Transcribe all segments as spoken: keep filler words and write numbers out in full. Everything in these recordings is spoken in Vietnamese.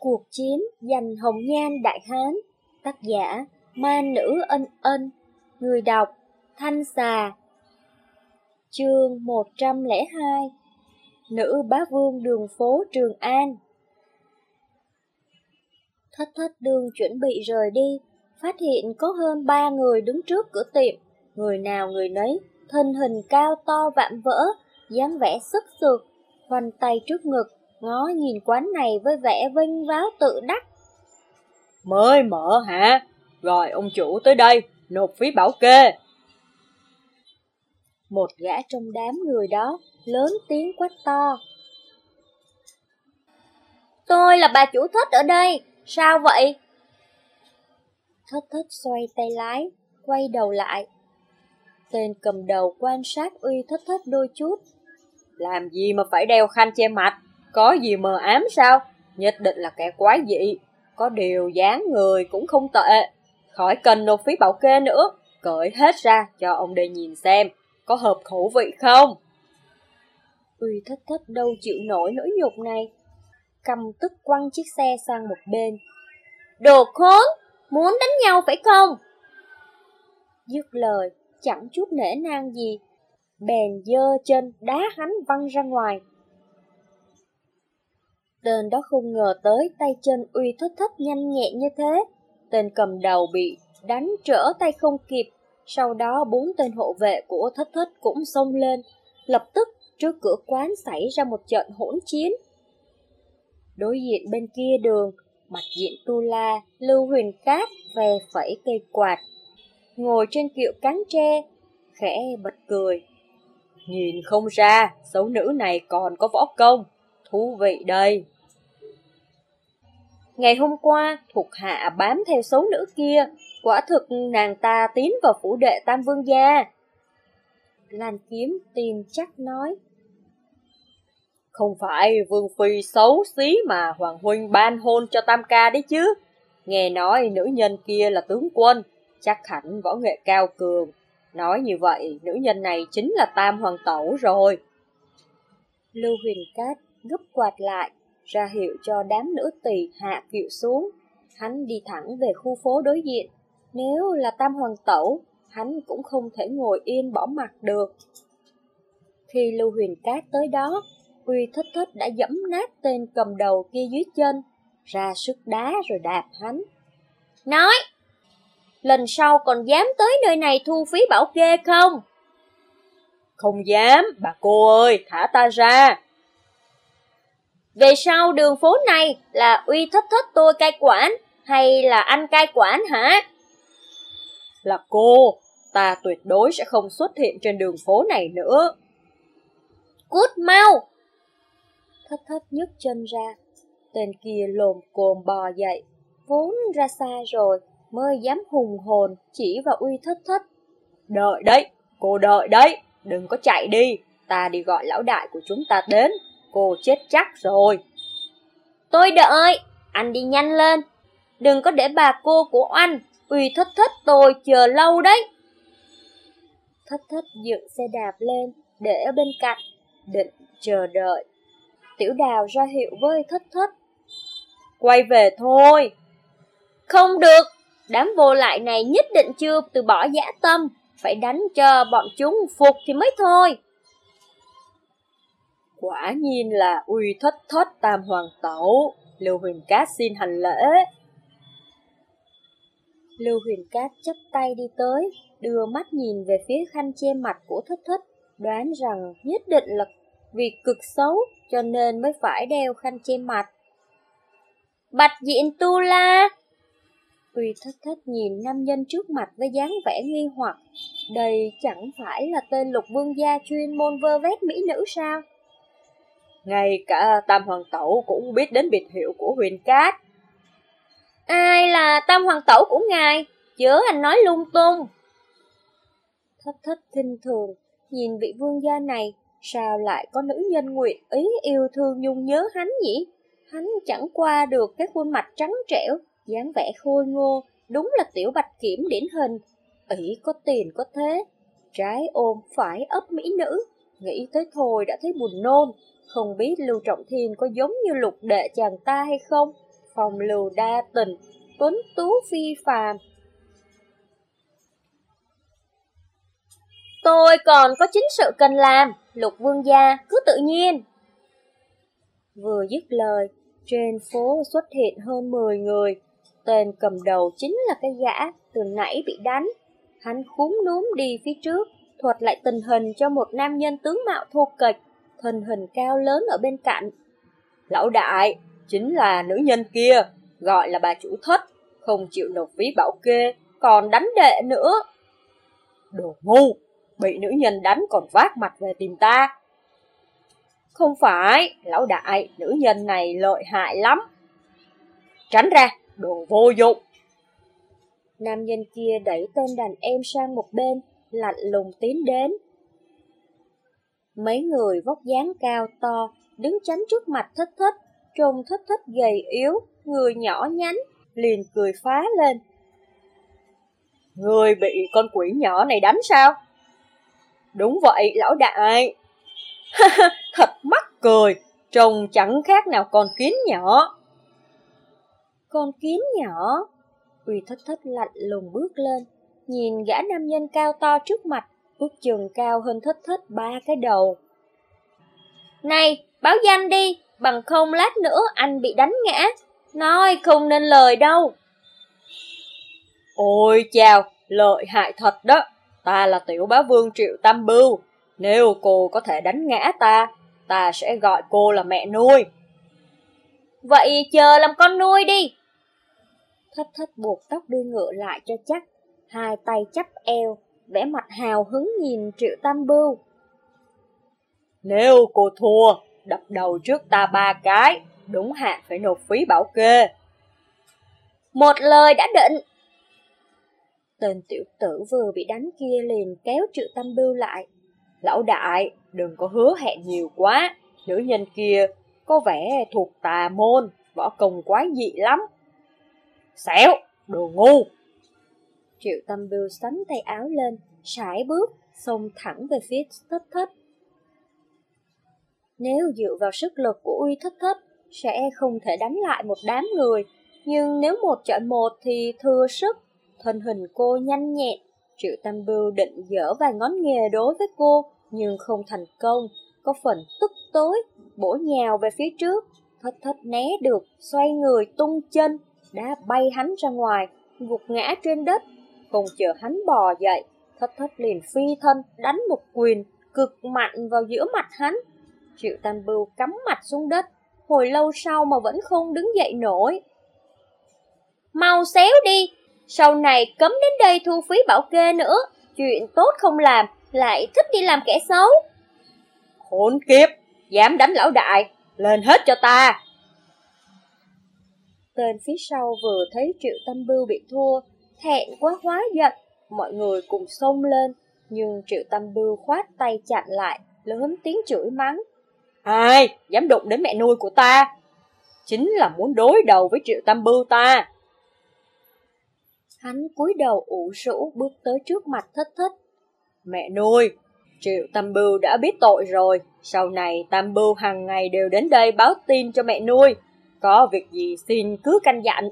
Cuộc chiến giành hồng nhan đại hán. Tác giả Ma Nữ Ân Ân. Người đọc Thanh Xà. Chương một trăm lẻ hai. Nữ bá vương đường phố Trường An. Thất Thất Đương chuẩn bị rời đi, phát hiện có hơn ba người đứng trước cửa tiệm. Người nào người nấy, thân hình cao to vạm vỡ, dáng vẻ sức sược, khoanh tay trước ngực, ngó nhìn quán này với vẻ vênh váo tự đắc. Mới mở hả? Rồi ông chủ tới đây, nộp phí bảo kê. Một gã trong đám người đó lớn tiếng quát to. Tôi là bà chủ Thất ở đây, sao vậy? Thất Thất xoay tay lái, quay đầu lại. Tên cầm đầu quan sát Uy Thất Thất đôi chút. Làm gì mà phải đeo khăn che mặt? Có gì mờ ám sao? Nhất định là kẻ quái dị. Có điều dáng người cũng không tệ. Khỏi cần nộp phí bảo kê nữa. Cởi hết ra cho ông đây nhìn xem, có hợp khẩu vị không? Uy Thất Thất đâu chịu nổi nỗi nhục này, căm tức quăng chiếc xe sang một bên. Đồ khốn, muốn đánh nhau phải không? Dứt lời, chẳng chút nể nang gì, bèn giơ chân đá hắn văng ra ngoài. Tên đó không ngờ tới tay chân Uy Thất Thất nhanh nhẹn như thế. Tên cầm đầu bị đánh trở tay không kịp. Sau đó bốn tên hộ vệ của Thất Thất cũng xông lên. Lập tức trước cửa quán xảy ra một trận hỗn chiến. Đối diện bên kia đường, Bạch Diện Tu La, Lưu Huyền Cát ve phẩy cây quạt, ngồi trên kiệu cán tre, khẽ bật cười. Nhìn không ra, xấu nữ này còn có võ công, thú vị đây. Ngày hôm qua, thuộc hạ bám theo xấu nữ kia, quả thực nàng ta tiến vào phủ đệ Tam Vương gia. Lan Kiếm tin chắc nói. Không phải Vương Phi xấu xí mà Hoàng Huynh ban hôn cho Tam ca đấy chứ. Nghe nói nữ nhân kia là tướng quân, chắc hẳn võ nghệ cao cường. Nói như vậy, nữ nhân này chính là Tam Hoàng Tẩu rồi. Lưu Huyền Cát gấp quạt lại, ra hiệu cho đám nữ tỳ hạ kiệu xuống. Hắn đi thẳng về khu phố đối diện. Nếu là Tam Hoàng Tẩu, hắn cũng không thể ngồi yên bỏ mặc được. Khi Lưu Huyền Cát tới đó, Uy Thất Thất đã giẫm nát tên cầm đầu kia dưới chân, ra sức đá rồi đạp hắn. Nói, lần sau còn dám tới nơi này thu phí bảo kê không? Không dám, bà cô ơi, thả ta ra. Về sau đường phố này là Uy Thất Thất tôi cai quản, hay là anh cai quản hả? Là cô, ta tuyệt đối sẽ không xuất hiện trên đường phố này nữa. Cút mau! Thất Thất nhấc chân ra. Tên kia lồm cồm bò dậy, vốn ra xa rồi mới dám hùng hồn chỉ vào Uy Thất Thất. Đợi đấy, cô đợi đấy, đừng có chạy đi, ta đi gọi lão đại của chúng ta đến, cô chết chắc rồi. Tôi đợi, anh đi nhanh lên, đừng có để bà cô của anh, Uy Thất Thất tôi chờ lâu đấy. Thất Thất dựng xe đạp lên, để ở bên cạnh, định chờ đợi. Tiểu Đào ra hiệu với Thất Thất. Quay về thôi. Không được, đám vô lại này nhất định chưa từ bỏ dã tâm, phải đánh cho bọn chúng phục thì mới thôi. Quả nhiên là Uy Thất Thất Tam Hoàng Tẩu. Lưu Huyền Cát xin hành lễ. Lưu Huyền Cát chắp tay đi tới, đưa mắt nhìn về phía khăn che mặt của Thất Thất, đoán rằng nhất định là vì cực xấu cho nên mới phải đeo khăn che mặt. Bạch Diện Tu La! Uy Thất Thất nhìn nam nhân trước mặt với dáng vẻ nghi hoặc. Đây chẳng phải là tên Lục Vương gia chuyên môn vơ vét mỹ nữ sao? Ngay cả Tam Hoàng Tẩu cũng biết đến biệt hiệu của Huyền Cát. Ai là Tam Hoàng Tẩu của ngài? Chớ anh nói lung tung. Thất Thất khinh thường, nhìn vị vương gia này, sao lại có nữ nhân nguyện ý yêu thương nhung nhớ hắn nhỉ? Hắn chẳng qua được cái khuôn mặt trắng trẻo, dáng vẻ khôi ngô, đúng là tiểu bạch kiểm điển hình. ỷ có tiền có thế, trái ôm phải ấp mỹ nữ, nghĩ tới thôi đã thấy buồn nôn. Không biết Lưu Trọng Thiên có giống như Lục đệ chàng ta hay không? phong lưu đa tình, tuấn tú phi phàm. Tôi còn có chính sự cần làm, Lục vương gia cứ tự nhiên. Vừa dứt lời, trên phố xuất hiện hơn mười người. Tên cầm đầu chính là cái gã từ nãy bị đánh. Hắn khúm núm đi phía trước, thuật lại tình hình cho một nam nhân tướng mạo thô kệch, thân hình cao lớn ở bên cạnh. Lão đại, chính là nữ nhân kia, gọi là bà chủ thất, không chịu nộp phí bảo kê, còn đánh đệ nữa. Đồ ngu, bị nữ nhân đánh còn vác mặt về tìm ta. Không phải, lão đại, nữ nhân này lợi hại lắm. Tránh ra, đồ vô dụng. Nam nhân kia đẩy tên đàn em sang một bên, lạnh lùng tiến đến. Mấy người vóc dáng cao to, đứng chắn trước mặt Thất Thất, trông Thất Thất gầy yếu, người nhỏ nhắn, liền cười phá lên. Người bị con quỷ nhỏ này đánh sao? Đúng vậy, lão đại. Thật mắc cười, trông chẳng khác nào con kiến nhỏ. Con kiến nhỏ? Uy Thất Thất lạnh lùng bước lên, nhìn gã nam nhân cao to trước mặt, ước chừng cao hơn Thất Thất ba cái đầu. Này, báo danh đi, bằng không lát nữa anh bị đánh ngã. Nói không nên lời đâu. Ôi chào, lợi hại thật đó. Ta là tiểu bá vương Triệu Tam Bưu. Nếu cô có thể đánh ngã ta, ta sẽ gọi cô là mẹ nuôi. Vậy chờ làm con nuôi đi. Thất Thất buộc tóc đuôi ngựa lại cho chắc, hai tay chắp eo, vẻ mặt hào hứng nhìn Triệu Tam Bưu. Nếu cô thua, đập đầu trước ta ba cái, đúng hạn phải nộp phí bảo kê. Một lời đã định. Tên tiểu tử vừa bị đánh kia liền kéo Triệu Tam Bưu lại. Lão đại, đừng có hứa hẹn nhiều quá, nữ nhân kia có vẻ thuộc tà môn, võ công quái dị lắm. Xéo, đồ ngu. Triệu Tam Bưu xắn tay áo lên, sải bước, xông thẳng về phía Thất Thất. Nếu dựa vào sức lực của Uy Thất Thất, sẽ không thể đánh lại một đám người. Nhưng nếu một chọi một thì thừa sức. Thân hình cô nhanh nhẹn, Triệu Tam Bưu định dở vài ngón nghề đối với cô, nhưng không thành công, có phần tức tối, bổ nhào về phía trước. Thất Thất né được, xoay người tung chân, đá bay hắn ra ngoài, gục ngã trên đất. Không chờ hắn bò dậy, Thất Thất liền phi thân, đánh một quyền, cực mạnh vào giữa mặt hắn. Triệu Tam Bưu cắm mặt xuống đất, hồi lâu sau mà vẫn không đứng dậy nổi. Mau xéo đi, sau này cấm đến đây thu phí bảo kê nữa, chuyện tốt không làm, lại thích đi làm kẻ xấu. Khốn kiếp, dám đánh lão đại, lên hết cho ta. Tên phía sau vừa thấy Triệu Tam Bưu bị thua, thẹn quá hóa giận, mọi người cùng xông lên, nhưng Triệu Tam Bưu khoát tay chặn lại, lớn tiếng chửi mắng. Ai dám đụng đến mẹ nuôi của ta? Chính là muốn đối đầu với Triệu Tam Bưu ta. Hắn cúi đầu ủ rũ bước tới trước mặt Thất Thất. Mẹ nuôi, Triệu Tam Bưu đã biết tội rồi, sau này Tam Bưu hàng ngày đều đến đây báo tin cho mẹ nuôi. Có việc gì xin cứ căn dặn.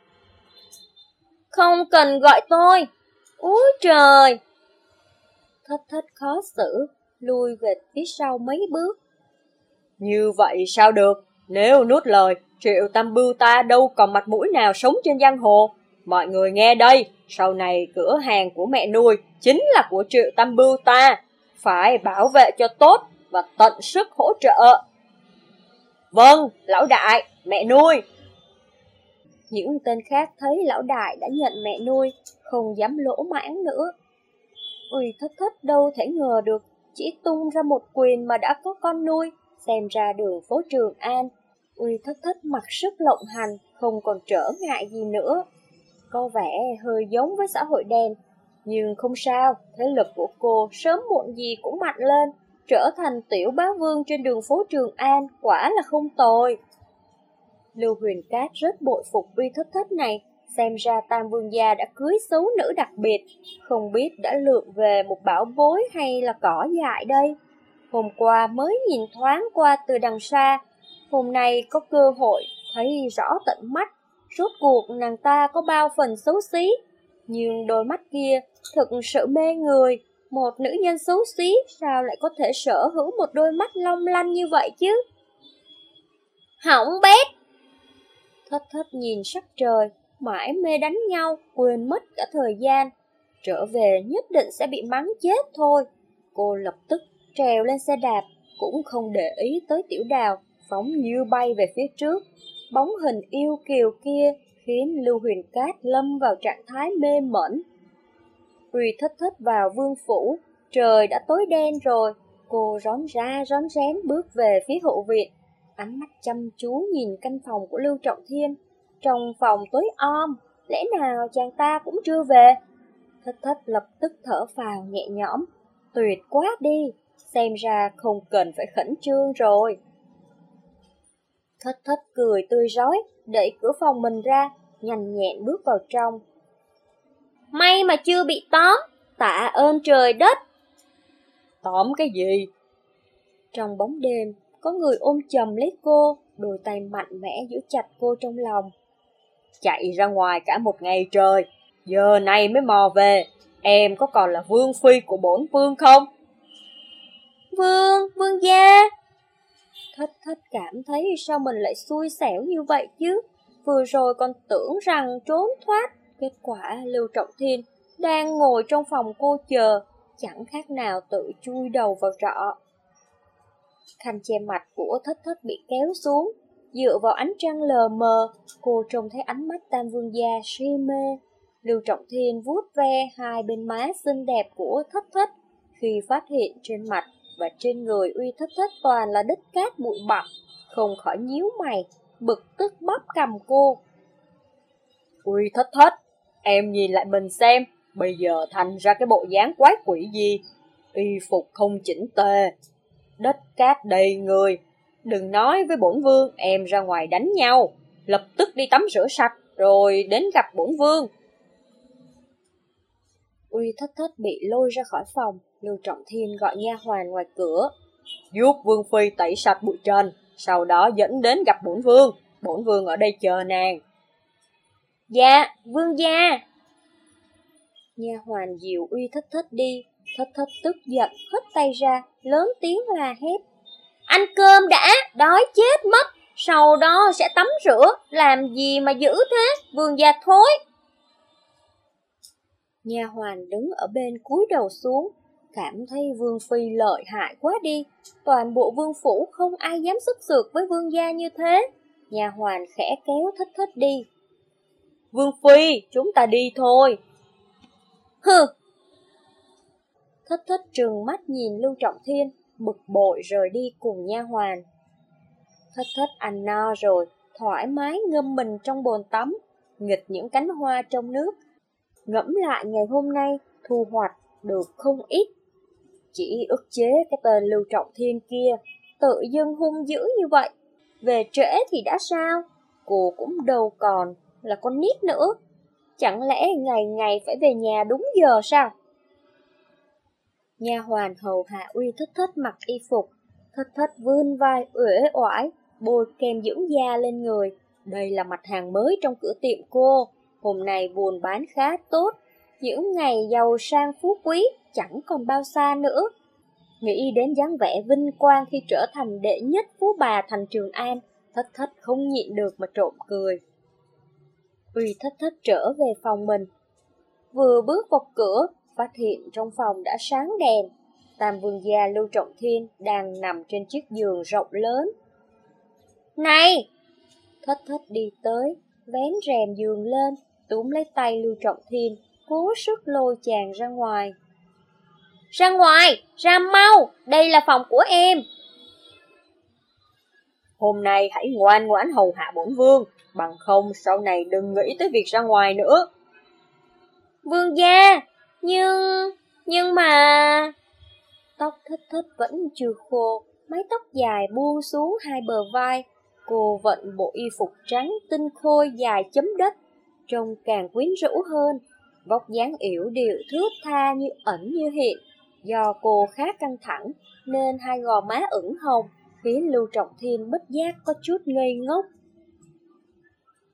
Không cần gọi tôi. Úi trời! Thất Thất khó xử, lui về phía sau mấy bước. Như vậy sao được? Nếu nuốt lời, Triệu Tam Bưu ta đâu còn mặt mũi nào sống trên giang hồ. Mọi người nghe đây, sau này cửa hàng của mẹ nuôi chính là của Triệu Tam Bưu ta. Phải bảo vệ cho tốt và tận sức hỗ trợ. Vâng, lão đại, mẹ nuôi. Những tên khác thấy lão đại đã nhận mẹ nuôi, không dám lỗ mãng nữa. Uy Thất Thất đâu thể ngờ được, chỉ tung ra một quyền mà đã có con nuôi. Xem ra đường phố Trường An, Uy Thất Thất mặc sức lộng hành, không còn trở ngại gì nữa. Có vẻ hơi giống với xã hội đen, nhưng không sao, thế lực của cô sớm muộn gì cũng mạnh lên, trở thành tiểu bá vương trên đường phố Trường An, quả là không tồi. Lưu Huyền Cát rất bội phục Uy Thất Thất này, xem ra Tam Vương gia đã cưới xấu nữ đặc biệt, không biết đã lượm về một bảo bối hay là cỏ dại đây. Hôm qua mới nhìn thoáng qua từ đằng xa, hôm nay có cơ hội thấy rõ tận mắt, rốt cuộc nàng ta có bao phần xấu xí, nhưng đôi mắt kia thực sự mê người. Một nữ nhân xấu xí sao lại có thể sở hữu một đôi mắt long lanh như vậy chứ? Hỏng bét! Thất thất nhìn sắc trời, mãi mê đánh nhau, quên mất cả thời gian. Trở về nhất định sẽ bị mắng chết thôi. Cô lập tức trèo lên xe đạp, cũng không để ý tới Tiểu Đào, phóng như bay về phía trước. Bóng hình yêu kiều kia khiến Lưu Huyền Cát lâm vào trạng thái mê mẩn. Uy Thất Thất vào vương phủ, trời đã tối đen rồi. Cô rón ra rón rén bước về phía hậu viện, ánh mắt chăm chú nhìn căn phòng của Lưu Trọng Thiên. Trong phòng tối om, lẽ nào chàng ta cũng chưa về? Thất Thất lập tức thở phào nhẹ nhõm. Tuyệt quá đi, xem ra không cần phải khẩn trương rồi. Thất Thất cười tươi rói, đẩy cửa phòng mình ra, nhanh nhẹn bước vào trong. May mà chưa bị tóm, tạ ơn trời đất. Tóm cái gì? Trong bóng đêm, có người ôm chầm lấy cô, đôi tay mạnh mẽ giữ chặt cô trong lòng. Chạy ra ngoài cả một ngày trời, giờ này mới mò về, em có còn là vương phi của bổn vương không? Vương, vương gia. Thất Thất cảm thấy sao mình lại xui xẻo như vậy chứ. Vừa rồi còn tưởng rằng trốn thoát, kết quả Lưu Trọng Thiên đang ngồi trong phòng cô chờ, chẳng khác nào tự chui đầu vào rọ. Khăn che mặt của Thất Thất bị kéo xuống, dựa vào ánh trăng lờ mờ, cô trông thấy ánh mắt Tam Vương gia si mê. Lưu Trọng Thiên vuốt ve hai bên má xinh đẹp của Thất Thất, khi phát hiện trên mặt và trên người Uy Thất Thất toàn là đất cát bụi bặm, không khỏi nhíu mày, bực tức bóp cằm cô. Uy Thất Thất, em nhìn lại mình xem, bây giờ thành ra cái bộ dáng quái quỷ gì? Y phục không chỉnh tề, đất cát đầy người. Đừng nói với bổn vương em ra ngoài đánh nhau, lập tức đi tắm rửa sạch rồi đến gặp bổn vương. Uy Thất Thất bị lôi ra khỏi phòng, Lưu Trọng Thiên gọi nha hoàn ngoài cửa. Giúp vương phi tẩy sạch bụi trần, sau đó dẫn đến gặp bổn vương, bổn vương ở đây chờ nàng. Dạ, vương gia. Nha hoàn dìu Uy Thất Thất đi. Thất Thất tức giận hất tay ra, lớn tiếng la hét. Ăn cơm đã, đói chết mất, sau đó sẽ tắm rửa, làm gì mà dữ thế, vương gia thối. Nha hoàn đứng ở bên cúi đầu xuống, cảm thấy vương phi lợi hại quá đi, toàn bộ vương phủ không ai dám sức sược với vương gia như thế. Nha hoàn khẽ kéo Thất Thất đi. Vương phi, chúng ta đi thôi. Hừ. Thất Thất trừng mắt nhìn Lưu Trọng Thiên, bực bội rời đi cùng nha hoàn. Thất Thất ăn no rồi, thoải mái ngâm mình trong bồn tắm, nghịch những cánh hoa trong nước. Ngẫm lại ngày hôm nay, thu hoạch được không ít. Chỉ ức chế cái tên Lưu Trọng Thiên kia, tự dưng hung dữ như vậy. Về trễ thì đã sao, cô cũng đâu còn là con nít nữa. Chẳng lẽ ngày ngày phải về nhà đúng giờ sao? Nha hoàn hầu hạ Uy Thất Thất mặc y phục. Thất Thất vươn vai uể oải, bôi kem dưỡng da lên người. Đây là mặt hàng mới trong cửa tiệm cô, hôm nay buôn bán khá tốt. Những ngày giàu sang phú quý chẳng còn bao xa nữa. Nghĩ đến dáng vẻ vinh quang khi trở thành đệ nhất phú bà thành Trường An, Thất Thất không nhịn được mà trộm cười. Uy Thất Thất trở về phòng mình, vừa bước vào cửa, phát hiện trong phòng đã sáng đèn. Tam Vương gia Lưu Trọng Thiên đang nằm trên chiếc giường rộng lớn. Này! Thất Thất đi tới, vén rèm giường lên, túm lấy tay Lưu Trọng Thiên, cố sức lôi chàng ra ngoài. Ra ngoài! Ra mau! Đây là phòng của em! Hôm nay hãy ngoan ngoãn hầu hạ bổn vương, bằng không sau này đừng nghĩ tới việc ra ngoài nữa. Vương gia! Nhưng... nhưng mà... Tóc Thất Thất vẫn chưa khô, mái tóc dài buông xuống hai bờ vai. Cô vận bộ y phục trắng tinh khôi dài chấm đất, trông càng quyến rũ hơn. Vóc dáng yểu điệu thướt tha như ẩn như hiện. Do cô khá căng thẳng nên hai gò má ửng hồng, khiến Lưu Trọng Thiên bất giác có chút ngây ngốc.